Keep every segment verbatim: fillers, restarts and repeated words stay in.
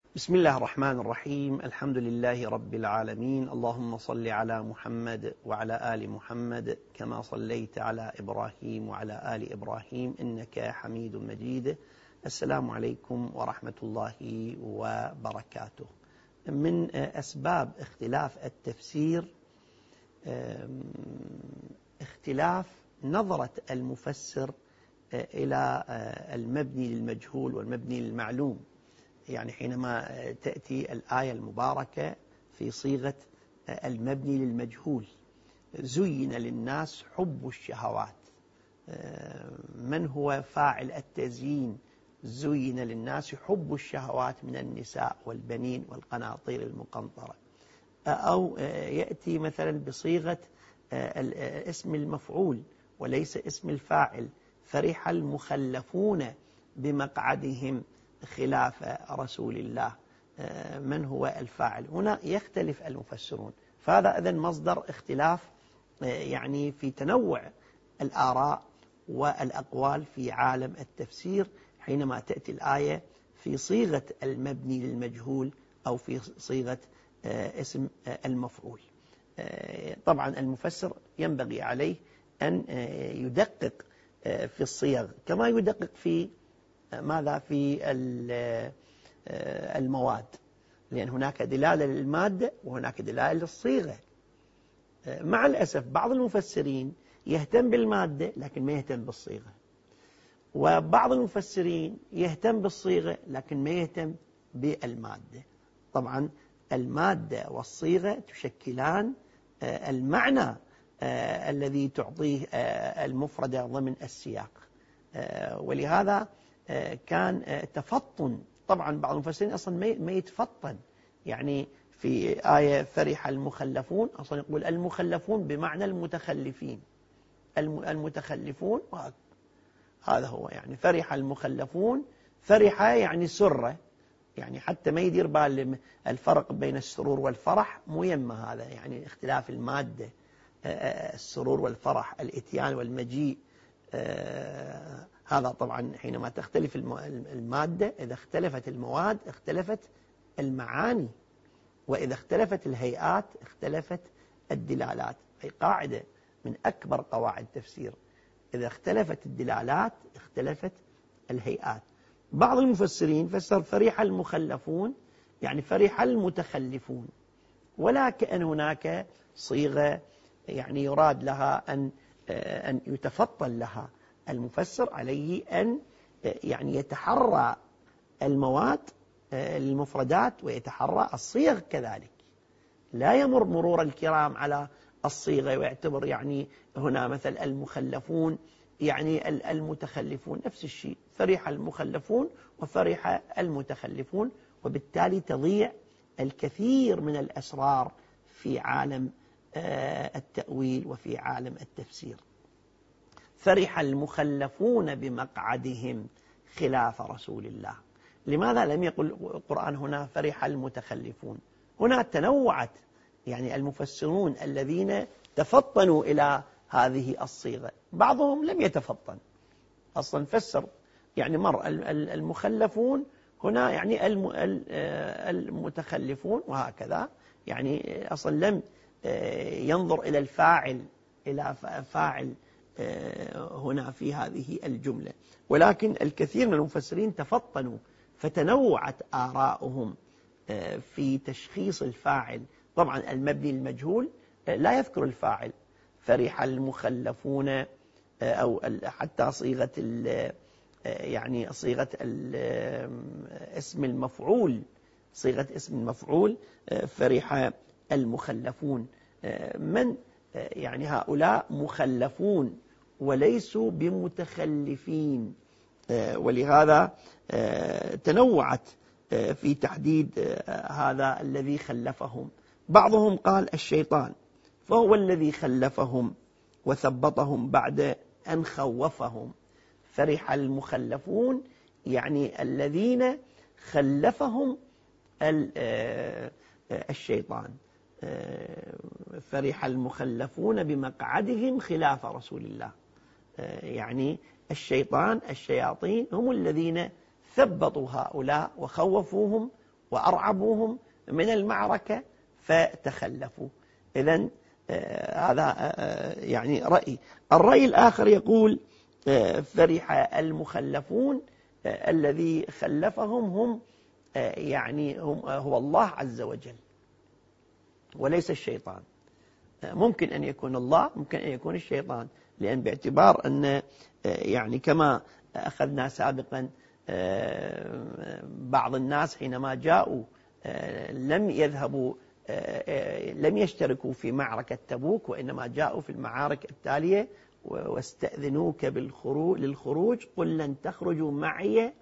بسم الله الرحمن الرحيم. الحمد لله رب العالمين. اللهم صل على محمد وعلى آل محمد كما صليت على إبراهيم وعلى آل إبراهيم إنك حميد مجيد. السلام عليكم ورحمة الله وبركاته. من أسباب اختلاف التفسير اختلاف نظرة المفسر إلى المبني للمجهول والمبني للمعلوم. يعني حينما تأتي الآية المباركة في صيغة المبني للمجهول: زين للناس حب الشهوات. من هو فاعل التزيين؟ زين للناس حب الشهوات من النساء والبنين والقناطير المقنطرة. أو يأتي مثلا بصيغة اسم المفعول وليس اسم الفاعل: فرح المخلفون بمقعدهم خلاف رسول الله. من هو الفاعل؟ هنا يختلف المفسرون. فهذا إذن مصدر اختلاف يعني في تنوع الآراء والأقوال في عالم التفسير حينما تأتي الآية في صيغة المبني للمجهول أو في صيغة اسم المفعول. طبعا المفسر ينبغي عليه أن يدقق في الصيغ كما يدقق في ماذا في المواد، لأن هناك دلالة للمادة وهناك دلالة للصيغة. مع الأسف بعض المفسرين يهتم بالمادة لكن ما يهتم بالصيغة، وبعض المفسرين يهتم بالصيغة لكن ما يهتم بالمادة. طبعا المادة والصيغة تشكلان المعنى الذي تعطيه المفردة ضمن السياق. ولهذا كان تفطن. طبعا بعض المفسرين أصلا ما يتفطن، يعني في آية فرح المخلفون أصلا يقول المخلفون بمعنى المتخلفين. المتخلفون هذا هو، يعني فرح المخلفون، فرح يعني سرة، يعني حتى ما يدير بال الفرق بين السرور والفرح، مو يم هذا يعني اختلاف المادة، السرور والفرح، الإتيان والمجيء. هذا طبعا حينما تختلف المادة، إذا اختلفت المواد اختلفت المعاني، وإذا اختلفت الهيئات اختلفت الدلالات. هي قاعدة من أكبر قواعد التفسير: إذا اختلفت الدلالات اختلفت الهيئات. بعض المفسرين فسر فرح المخلفون يعني فرح المتخلفون، ولا كأن هناك صيغة يعني يراد لها أن أن يتفطن لها. المفسر عليه أن يعني يتحرى المواد المفردات ويتحرى الصيغ كذلك، لا يمر مرور الكرام على الصيغة ويعتبر يعني هنا مثل المخلفون يعني المتخلفون، نفس الشيء، فرح المخلفون وفرح المتخلفون، وبالتالي تضيع الكثير من الأسرار في عالم التأويل وفي عالم التفسير. فرح المخلفون بمقعدهم خلاف رسول الله. لماذا لم يقل القرآن هنا فرح المتخلفون؟ هنا تنوعت يعني المفسرون الذين تفطنوا إلى هذه الصيغة. بعضهم لم يتفطن أصلا، فسر يعني مر المخلفون هنا يعني المتخلفون وهكذا، يعني أصلا لم ينظر إلى الفاعل إلى فاعل هنا في هذه الجملة. ولكن الكثير من المفسرين تفطنوا فتنوعت آراؤهم في تشخيص الفاعل. طبعا المبني المجهول لا يذكر الفاعل، فرح المخلفون، أو حتى صيغة يعني صيغة اسم المفعول، صيغة اسم المفعول فرح المخلفون. من يعني هؤلاء مخلفون وليسوا بمتخلفين، ولهذا تنوعت في تحديد هذا الذي خلفهم. بعضهم قال الشيطان، فهو الذي خلفهم وثبطهم بعد أن خوفهم. فرح المخلفون يعني الذين خلفهم الشيطان. فرح المخلفون بمقعدهم خلاف رسول الله، يعني الشيطان الشياطين هم الذين ثبطوا هؤلاء وخوفوهم وأرعبوهم من المعركة فتخلفوا. إذن هذا يعني رأي. الرأي الآخر يقول فرح المخلفون، الذي خلفهم هم يعني هم هو الله عز وجل وليس الشيطان. ممكن أن يكون الله، ممكن أن يكون الشيطان، لأن باعتبار أن يعني كما أخذنا سابقا بعض الناس حينما جاءوا لم يذهبوا لم يشتركوا في معركة تبوك، وإنما جاءوا في المعارك التالية واستأذنوك بالخروج للخروج قل لن تخرجوا معي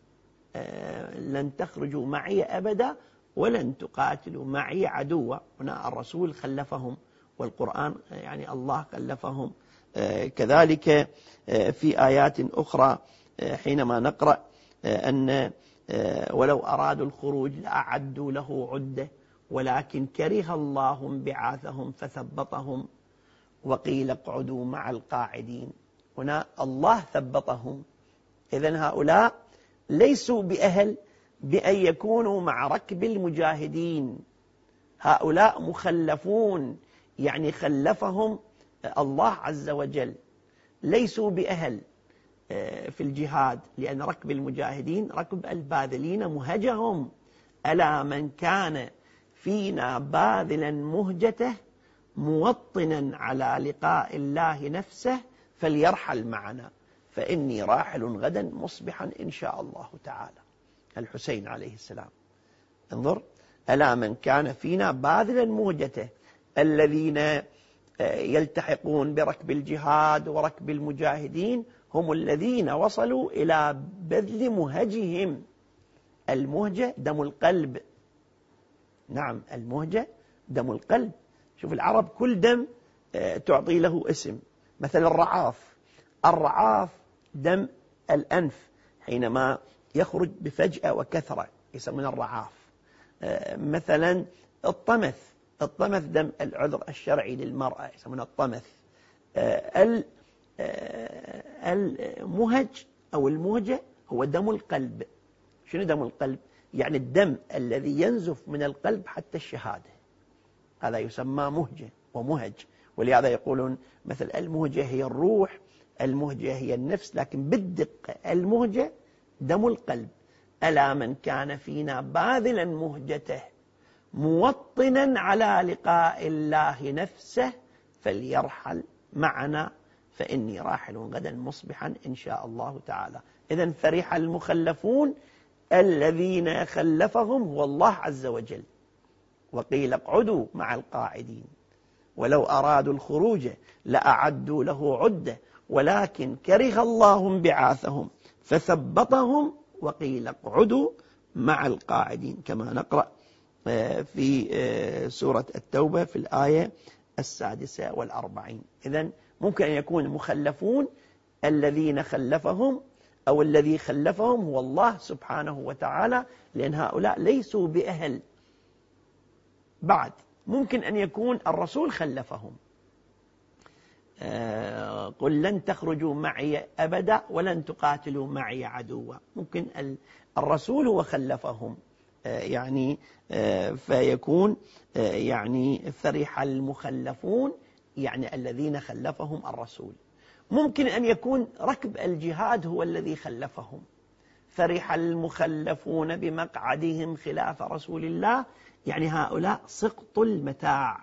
لن تخرجوا معي أبدا ولن تقاتلوا معي عدوا. هنا الرسول خلفهم، والقرآن يعني الله خلفهم. كذلك في آيات أخرى حينما نقرأ أن ولو أرادوا الخروج لأعدوا له عدة ولكن كره الله انبعاثهم فثبطهم وقيل اقعدوا مع القاعدين. هنا الله ثبطهم، إذن هؤلاء ليسوا بأهل بأن يكونوا مع ركب المجاهدين، هؤلاء مخلفون، يعني خلفهم الله عز وجل، ليسوا بأهل في الجهاد، لأن ركب المجاهدين ركب الباذلين مهجهم. ألا من كان فينا باذلا مهجته موطنا على لقاء الله نفسه فليرحل معنا فإني راحل غدا مصبحا إن شاء الله تعالى. الحسين عليه السلام. انظر، ألا من كان فينا باذلا مهجته، الذين يلتحقون بركب الجهاد وركب المجاهدين هم الذين وصلوا إلى بذل مهجهم. المهجة دم القلب، نعم المهجة دم القلب. شوف العرب كل دم تعطي له اسم، مثل الرعاف، الرعاف دم الأنف حينما يخرج بفجأة وكثرة يسمون الرعاف. مثلا الطمث، الطمث دم العذر الشرعي للمرأة يسمونه الطمث. المهج أو المهجة هو دم القلب. شنو دم القلب؟ يعني الدم الذي ينزف من القلب حتى الشهادة، هذا يسمى مهجة ومهج. ولهذا يقولون مثل المهجة هي الروح، المهجة هي النفس، لكن بالدقة المهجة دم القلب. ألا من كان فينا باذلا مهجته موطنا على لقاء الله نفسه فليرحل معنا فإني راحل غدا مصبحا إن شاء الله تعالى. إذن فرح المخلفون الذين خلفهم هو الله عز وجل. وقيل اقعدوا مع القاعدين ولو أرادوا الخروج لأعدوا له عدة ولكن كره الله انبعاثهم فثبطهم وقيل اقعدوا مع القاعدين، كما نقرأ في سورة التوبة في الآية السادسة والأربعين. إذن ممكن أن يكون المخلفون الذين خلفهم أو الذي خلفهم هو الله سبحانه وتعالى، لأن هؤلاء ليسوا بأهل. بعد ممكن أن يكون الرسول خلفهم، قل لن تخرجوا معي أبدا ولن تقاتلوا معي عدوا. ممكن الرسول هو خلفهم، يعني فيكون يعني فرح المخلفون يعني الذين خلفهم الرسول. ممكن أن يكون ركب الجهاد هو الذي خلفهم، فرح المخلفون بمقعدهم خلاف رسول الله، يعني هؤلاء سقط المتاع،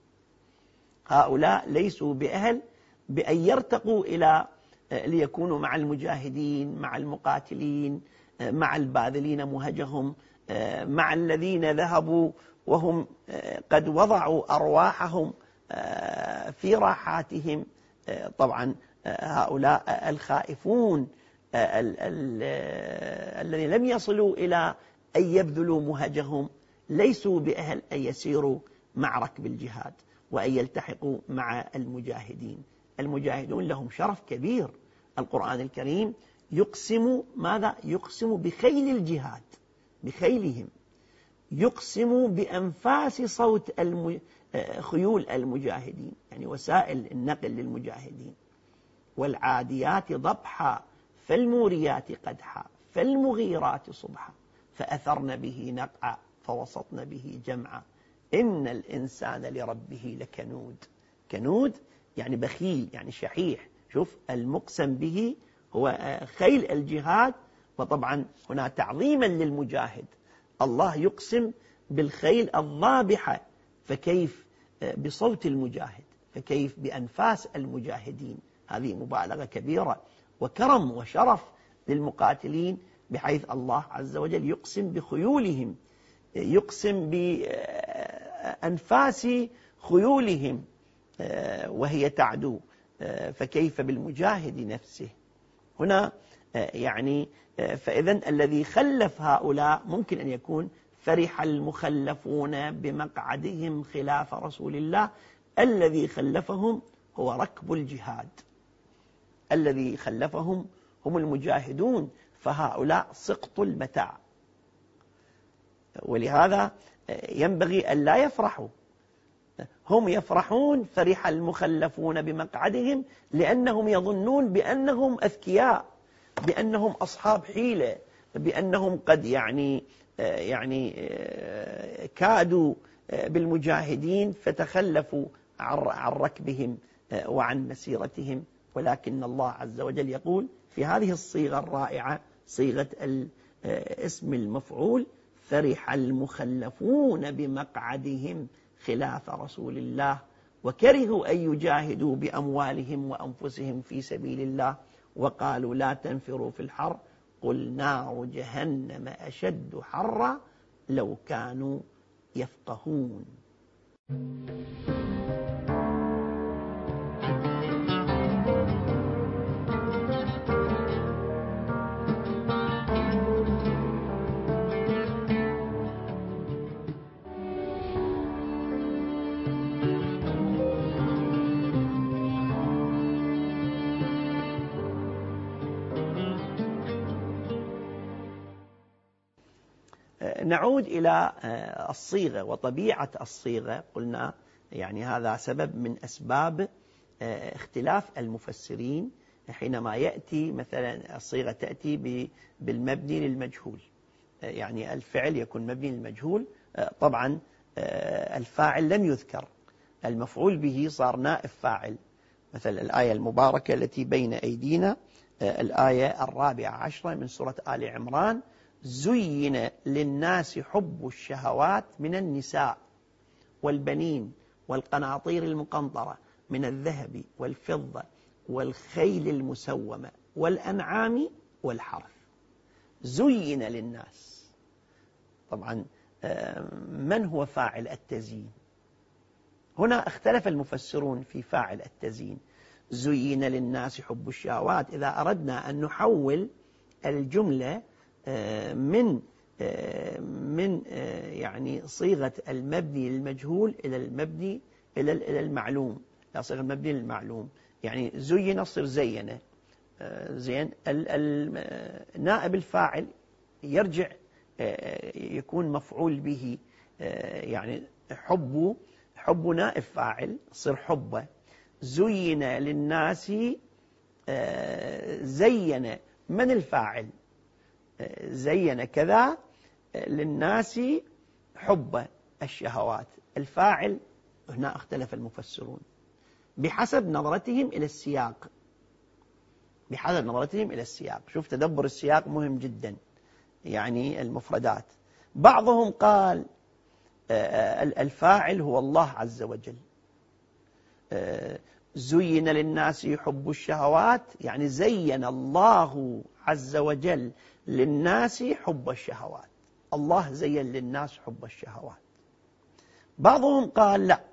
هؤلاء ليسوا بأهل بأن يرتقوا إلى ليكونوا مع المجاهدين، مع المقاتلين، مع الباذلين مهجهم، مع الذين ذهبوا وهم قد وضعوا أرواحهم في راحاتهم. طبعا هؤلاء الخائفون الذين لم يصلوا إلى أن يبذلوا مهجهم ليسوا بأهل أن يسيروا مع ركب الجهاد وأن يلتحقوا مع المجاهدين. المجاهدون لهم شرف كبير. القرآن الكريم يقسم ماذا؟ يقسم بخيل الجهاد، بخيلهم، يقسم بأنفاس صوت الم... خيول المجاهدين، يعني وسائل النقل للمجاهدين. والعاديات ضبحا فالموريات قدحا فالمغيرات صبحا فأثرن به نقعا فوسطن به جمعا إن الإنسان لربه لكنود. كنود يعني بخيل، يعني شحيح. شوف المقسم به هو خيل الجهاد، وطبعا هنا تعظيما للمجاهد الله يقسم بالخيل الضابحة، فكيف بصوت المجاهد، فكيف بأنفاس المجاهدين. هذه مبالغة كبيرة وكرم وشرف للمقاتلين، بحيث الله عز وجل يقسم بخيولهم، يقسم بأنفاس خيولهم وهي تعدو، فكيف بالمجاهد نفسه. هنا يعني فإذن الذي خلف هؤلاء ممكن أن يكون فرح المخلفون بمقعدهم خلاف رسول الله. الذي خلفهم هو ركب الجهاد، الذي خلفهم هم المجاهدون، فهؤلاء سقط المتاع. ولهذا ينبغي أن لا يفرحوا. هم يفرحون فرح المخلفون بمقعدهم لأنهم يظنون بأنهم أذكياء، بأنهم أصحاب حيلة، بأنهم قد يعني يعني كادوا بالمجاهدين فتخلفوا عن ركبهم وعن مسيرتهم. ولكن الله عز وجل يقول في هذه الصيغة الرائعة، صيغة اسم المفعول: فرح المخلفون بمقعدهم خلاف رسول الله وكرهوا أن يجاهدوا بأموالهم وأنفسهم في سبيل الله وقالوا لا تنفروا في الحر قل نار جهنم أشد حرا لو كانوا يفقهون. نعود إلى الصيغة وطبيعة الصيغة. قلنا يعني هذا سبب من أسباب اختلاف المفسرين حينما يأتي مثلا الصيغة تأتي بالمبني للمجهول، يعني الفعل يكون مبني للمجهول، طبعا الفاعل لم يذكر، المفعول به صار نائب فاعل. مثل الآية المباركة التي بين أيدينا، الآية الرابعة عشرة من سورة آل عمران: زين للناس حب الشهوات من النساء والبنين والقناطير المقنطرة من الذهب والفضة والخيل المسومة والأنعام والحرث. زين للناس. طبعا من هو فاعل التزيين؟ هنا اختلف المفسرون في فاعل التزيين. زين للناس حب الشهوات، إذا أردنا أن نحول الجملة من من يعني صيغة المبني للمجهول إلى المبني إلى إلى المعلوم، إلى صيغة المبني للمعلوم، يعني زين يصير زين. زين نائب الفاعل يرجع يكون مفعول به، يعني حب حب نائب فاعل صير حبه. زين للناس، زين من الفاعل؟ زين كذا للناس حب الشهوات. الفاعل هنا اختلف المفسرون بحسب نظرتهم إلى السياق، بحسب نظرتهم إلى السياق. شوف تدبر السياق مهم جدا، يعني المفردات. بعضهم قال الفاعل هو الله عز وجل. زين للناس حب الشهوات يعني زين الله عز وجل للناس حب الشهوات، الله زين للناس حب الشهوات. بعضهم قال لا،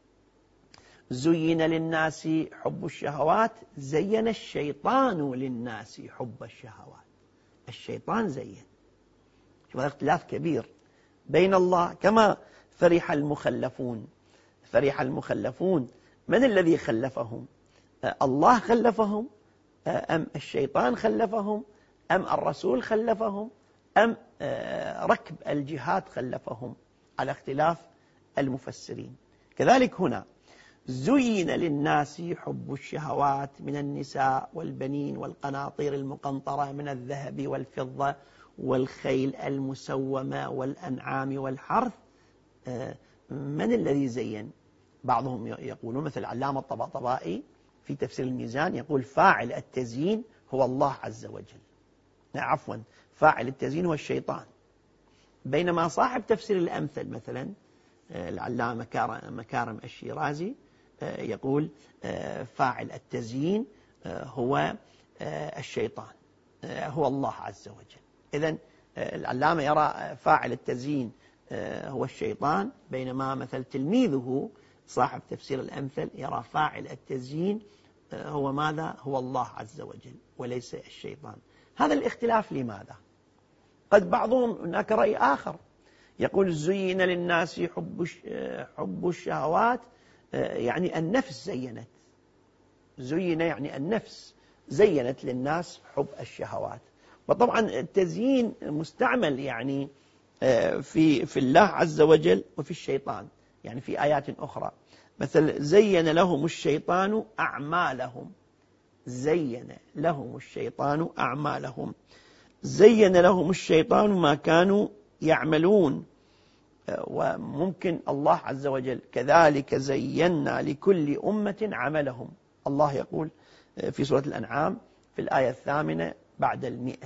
زين للناس حب الشهوات زين الشيطان للناس حب الشهوات، الشيطان زين. شوف اختلاف كبير بين الله. كما فرح المخلفون، فرح المخلفون من الذي خلفهم؟ الله خلفهم أم الشيطان خلفهم أم الرسول خلفهم أم ركب الجهاد خلفهم؟ على اختلاف المفسرين. كذلك هنا زين للناس حب الشهوات من النساء والبنين والقناطير المقنطرة من الذهب والفضة والخيل المسومة والأنعام والحرث. من الذي زين؟ بعضهم يقولون مثل العلامة الطباطبائي في تفسير الميزان يقول فاعل التزيين هو الله عز وجل، عفوا فاعل التزيين هو الشيطان. بينما صاحب تفسير الأمثل مثلا العلامة مكارم الشيرازي يقول فاعل التزيين هو الشيطان، هو الله عز وجل. إذن العلامة يرى فاعل التزيين هو الشيطان، بينما مثل تلميذه صاحب تفسير الأمثل يرى فاعل التزيين هو ماذا؟ هو الله عز وجل وليس الشيطان. هذا الاختلاف لماذا؟ قد بعضهم هناك رأي آخر يقول زين للناس حب حب الشهوات، يعني النفس زينت، زين يعني النفس زينت للناس حب الشهوات. وطبعا التزيين مستعمل يعني في في الله عز وجل وفي الشيطان، يعني في آيات أخرى مثل زين لهم الشيطان أعمالهم، زين لهم الشيطان أعمالهم، زين لهم الشيطان ما كانوا يعملون. وممكن الله عز وجل كذلك زينا لكل أمة عملهم. الله يقول في سورة الأنعام في الآية الثامنة بعد المئة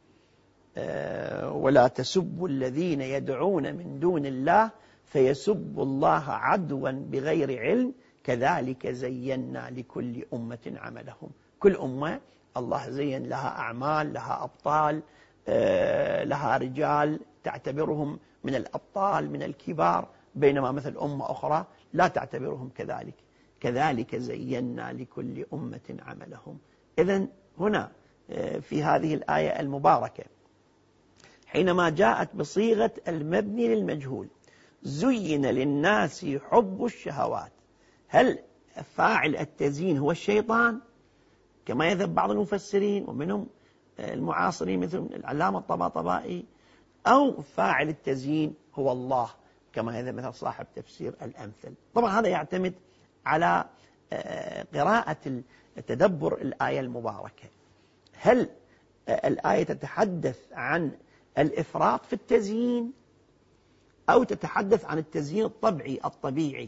ولا تسبوا الذين يدعون من دون الله فيسبوا الله عدوا بغير علم كذلك زينا لكل أمة عملهم. كل أمة الله زين لها أعمال، لها أبطال، لها رجال تعتبرهم من الأبطال من الكبار، بينما مثل أمة أخرى لا تعتبرهم كذلك. كذلك زينا لكل أمة عملهم. إذن هنا في هذه الآية المباركة حينما جاءت بصيغة المبني للمجهول زين للناس حب الشهوات، هل فاعل التزيين هو الشيطان كما يذهب بعض المفسرين ومنهم المعاصرين مثل العلامة الطباطبائي، أو فاعل التزيين هو الله كما يذهب مثل صاحب تفسير الأمثل؟ طبعا هذا يعتمد على قراءة تدبر الآية المباركة. هل الآية تتحدث عن الإفراط في التزيين أو تتحدث عن التزيين الطبيعي الطبيعي؟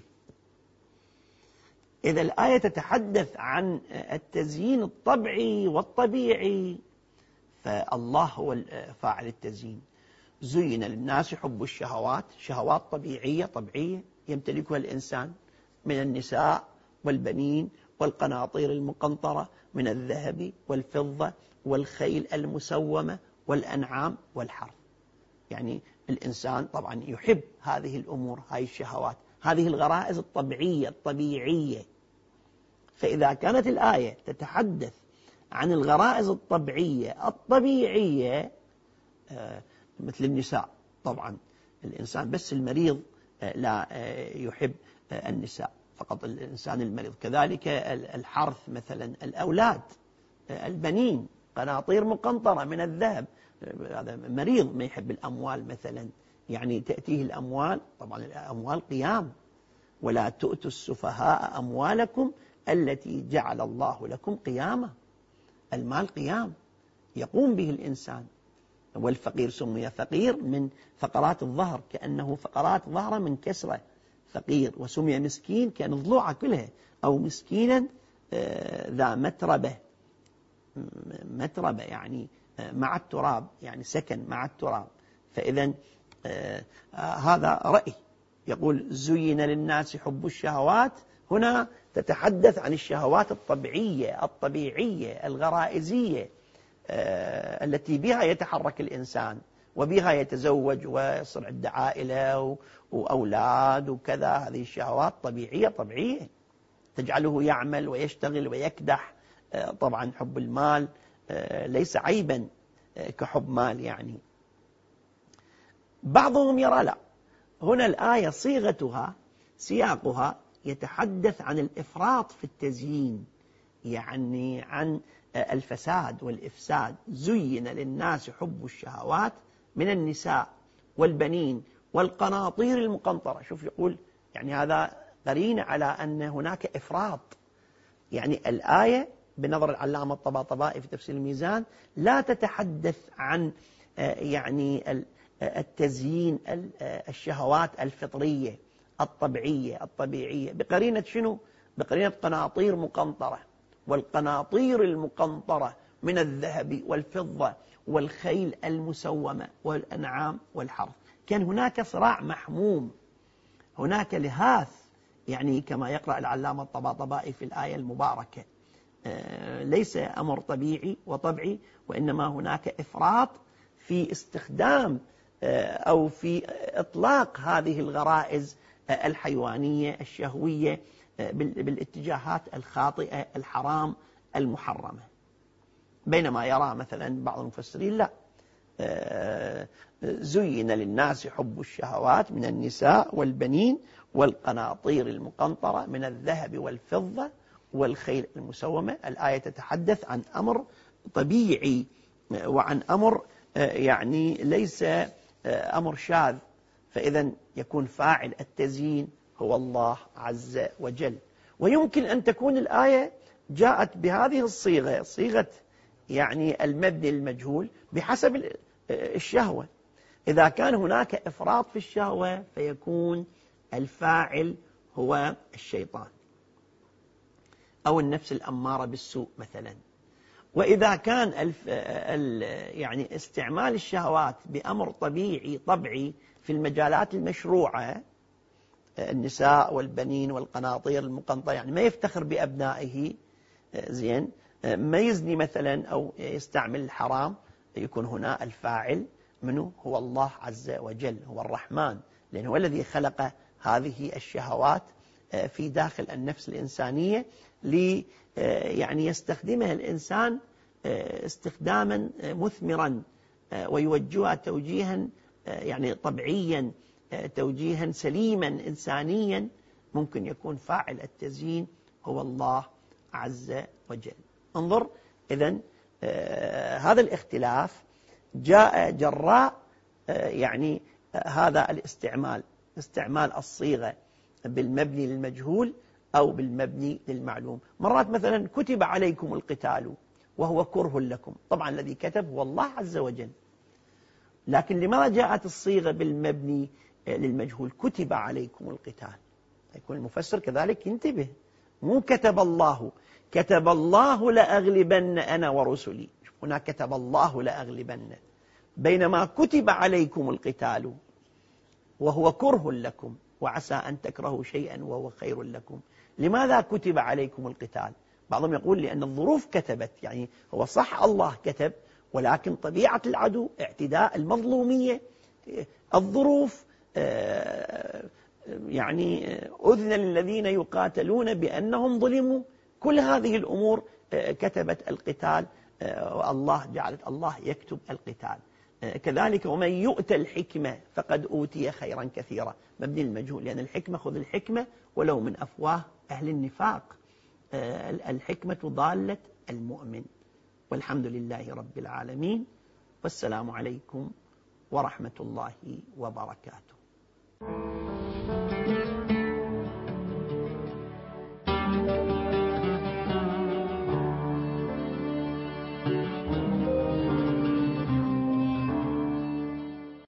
إذا الآية تتحدث عن التزيين الطبيعي والطبيعي فالله هو فاعل التزيين. زين للناس حب الشهوات، شهوات طبيعية طبيعية يمتلكها الإنسان من النساء والبنين والقناطير المقنطرة من الذهب والفضة والخيل المسومة والأنعام والحرث. يعني الإنسان طبعا يحب هذه الأمور، هذه الشهوات، هذه الغرائز الطبيعية الطبيعية. فإذا كانت الآية تتحدث عن الغرائز الطبيعية الطبيعية مثل النساء، طبعا الإنسان بس المريض لا يحب النساء، فقط الإنسان المريض. كذلك الحرث مثلا الأولاد البنين قناطير مقنطرة من الذهب، هذا مريض ما يحب الأموال مثلا، يعني تأتيه الأموال، طبعا الأموال قيام، ولا تؤتوا السفهاء أموالكم التي جعل الله لكم قيامة. المال قيام يقوم به الإنسان. والفقير سمي فقير من فقرات الظهر كأنه فقرات ظهر من كسرة فقير، وسمي مسكين كأن ضلوعه كلها، أو مسكينا ذا متربة، متربة يعني مع التراب، يعني سكن مع التراب. فإذا هذا رأي يقول زين للناس حب الشهوات، هنا تتحدث عن الشهوات الطبيعية الطبيعية الغرائزية التي بها يتحرك الإنسان وبها يتزوج ويصير عنده عائلة وأولاد وكذا. هذه الشهوات طبيعية طبيعية تجعله يعمل ويشتغل ويكدح. طبعا حب المال ليس عيبا كحب مال. يعني بعضهم يرى لا، هنا الآية صيغتها سياقها يتحدث عن الإفراط في التزيين، يعني عن الفساد والإفساد. زين للناس حب الشهوات من النساء والبنين والقناطير المقنطرة. شوف يقول يعني هذا قرين على أن هناك إفراط. يعني الآية بنظر العلامة الطباطبائي في تفسير الميزان لا تتحدث عن يعني التزيين الشهوات الفطرية الطبيعية الطبيعية بقرينة شنو؟ بقرينة قناطير مقنطرة، والقناطير المقنطرة من الذهب والفضة والخيل المسومة والأنعام والحرث. كان هناك صراع محموم، هناك لهاث، يعني كما يقرأ العلامة الطباطبائي في الآية المباركة، ليس أمر طبيعي وطبعي، وإنما هناك إفراط في استخدام أو في إطلاق هذه الغرائز الحيوانية الشهوية بالاتجاهات الخاطئة الحرام المحرمة. بينما يرى مثلا بعض المفسرين لا، زين للناس حب الشهوات من النساء والبنين والقناطير المقنطرة من الذهب والفضة والخيل المسومة. الآية تتحدث عن أمر طبيعي وعن أمر يعني ليس أمر شاذ، فإذا يكون فاعل التزيين هو الله عز وجل. ويمكن أن تكون الآية جاءت بهذه الصيغة، صيغة يعني المبني المجهول بحسب الشهوة. إذا كان هناك إفراط في الشهوة فيكون الفاعل هو الشيطان أو النفس الأمارة بالسوء مثلا. وإذا كان الف يعني استعمال الشهوات بأمر طبيعي طبعي في المجالات المشروعة، النساء والبنين والقناطير المقنطرة، يعني ما يفتخر بأبنائه، زين، ما يزني مثلا أو يستعمل الحرام، يكون هنا الفاعل منه هو الله عز وجل، هو الرحمن، لأنه هو الذي خلق هذه الشهوات في داخل النفس الإنسانية لي يعني يستخدمها الإنسان استخداما مثمرا ويوجهها توجيها يعني طبيعيا، توجيها سليما إنسانيا. ممكن يكون فاعل التزيين هو الله عز وجل. انظر إذن هذا الاختلاف جاء جراء يعني هذا الاستعمال، استعمال الصيغة بالمبني للمجهول أو بالمبني للمعلوم. مرات مثلا كتب عليكم القتال وهو كره لكم، طبعا الذي كتب هو الله عز وجل، لكن لماذا جاءت الصيغة بالمبني للمجهول كتب عليكم القتال؟ يكون المفسر كذلك ينتبه، مو كتب الله، كتب الله لأغلبن أنا ورسلي، هنا كتب الله لأغلبن، بينما كتب عليكم القتال وهو كره لكم وعسى أن تكرهوا شيئا وهو خير لكم. لماذا كتب عليكم القتال؟ بعضهم يقول لأن الظروف كتبت، يعني هو صح الله كتب، ولكن طبيعة العدو، اعتداء المظلومية، الظروف، يعني أذن للذين يقاتلون بأنهم ظلموا، كل هذه الأمور كتبت القتال، والله جعلت الله يكتب القتال. كذلك ومن يؤت الحكمة فقد أوتي خيرا كثيرا، مبني المجهول، لأن الحكمة خذ الحكمة ولو من أفواه أهل النفاق، الحكمة ضالة المؤمن. والحمد لله رب العالمين، والسلام عليكم ورحمة الله وبركاته.